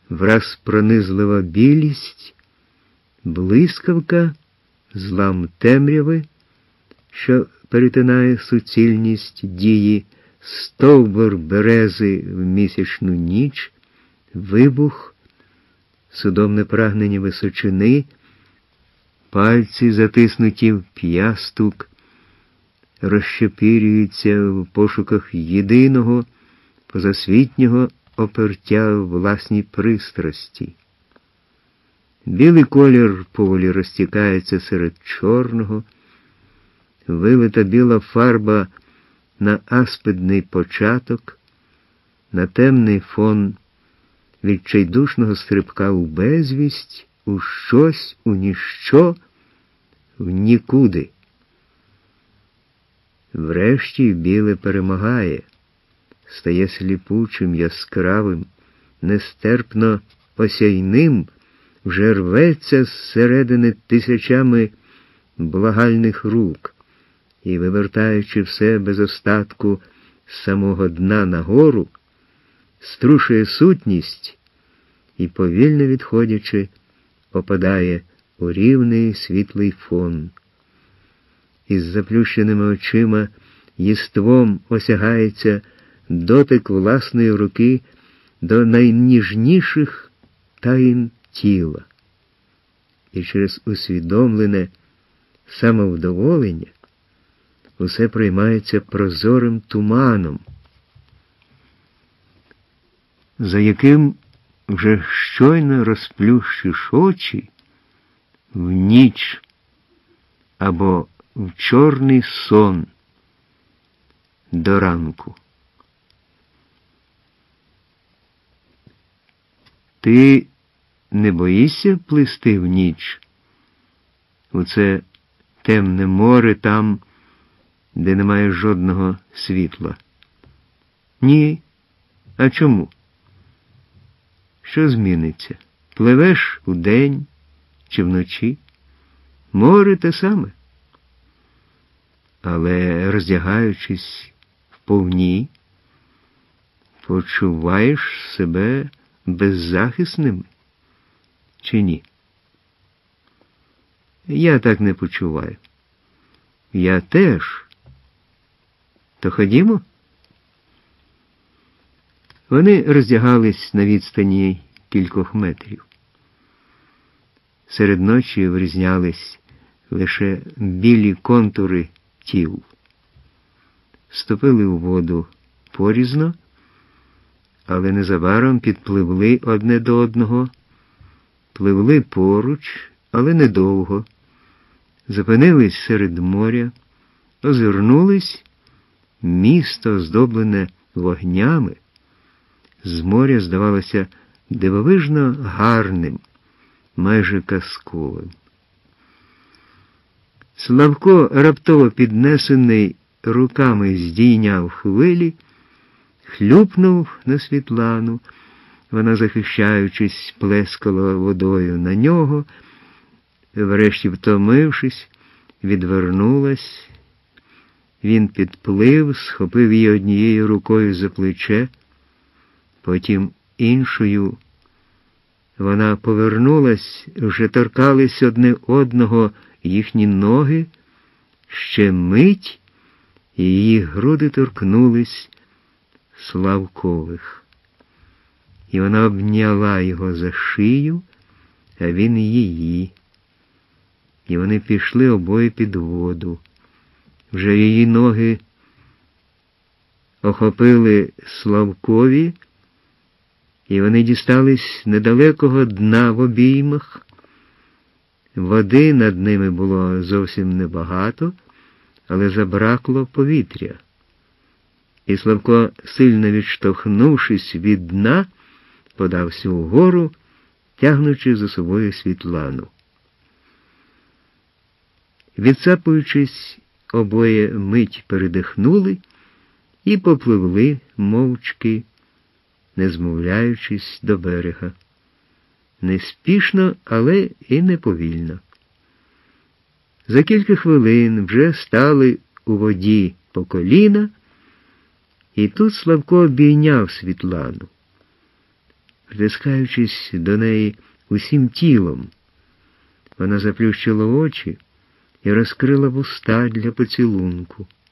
враз пронизлива білість, блискавка, злам темряви, що перетинає суцільність дії, стовбур берези в місячну ніч, вибух, судомне прагнення височини, пальці, затиснуті в п'ястук, розщепірюються в пошуках єдиного, позасвітнього опертя в власній пристрасті. Білий колір поволі розтікається серед чорного, вилита біла фарба на аспидний початок, на темний фон відчайдушного стрибка у безвість, у щось, у ніщо, в нікуди. Врешті біле перемагає, стає сліпучим, яскравим, нестерпно осяйним, вже рветься зсередини тисячами благальних рук і, вивертаючи все без остатку з самого дна нагору, струшує сутність і, повільно відходячи, опадає у рівний світлий фон. Із заплющеними очима єством осягається дотик власної руки до найніжніших таїн тіла. І через усвідомлене самовдоволення усе приймається прозорим туманом, за яким вже щойно розплющиш очі в ніч або в чорний сон до ранку. Ти не боїшся плисти в ніч у це темне море там, де немає жодного світла? Ні. А чому? Що зміниться? Пливеш удень чи вночі? Море те саме. Але, роздягаючись вповні, почуваєш себе беззахисним чи ні? Я так не почуваю. Я теж. То ходімо? Вони роздягались на відстані кількох метрів. Серед ночі вирізнялись лише білі контури тіл. Ступили у воду порізно, але незабаром підпливли одне до одного, пливли поруч, але недовго, зупинились серед моря, озирнулись, місто, оздоблене вогнями, з моря здавалося дивовижно гарним, майже казковим. Славко, раптово піднесений руками, здійняв хвилі, хлюпнув на Світлану. Вона, захищаючись, плескала водою на нього. Врешті, втомившись, відвернулась. Він підплив, схопив її однією рукою за плече, потім іншою. Вона повернулась, вже торкались одне одного їхні ноги, ще мить, і її груди торкнулись Славкових. І вона обняла його за шию, а він її. І вони пішли обоє під воду. Вже її ноги охопили Славкові, і вони дістались недалекого дна в обіймах. Води над ними було зовсім небагато, але забракло повітря. І Славко, сильно відштовхнувшись від дна, подався угору, тягнучи за собою Світлану. Відсапуючись, обоє мить передихнули і попливли мовчки, не змовляючись, до берега. Неспішно, але і не повільно. За кілька хвилин вже стали у воді по коліна, і тут Славко обійняв Світлану. притискаючись до неї усім тілом. Вона заплющила очі і розкрила вуста для поцілунку.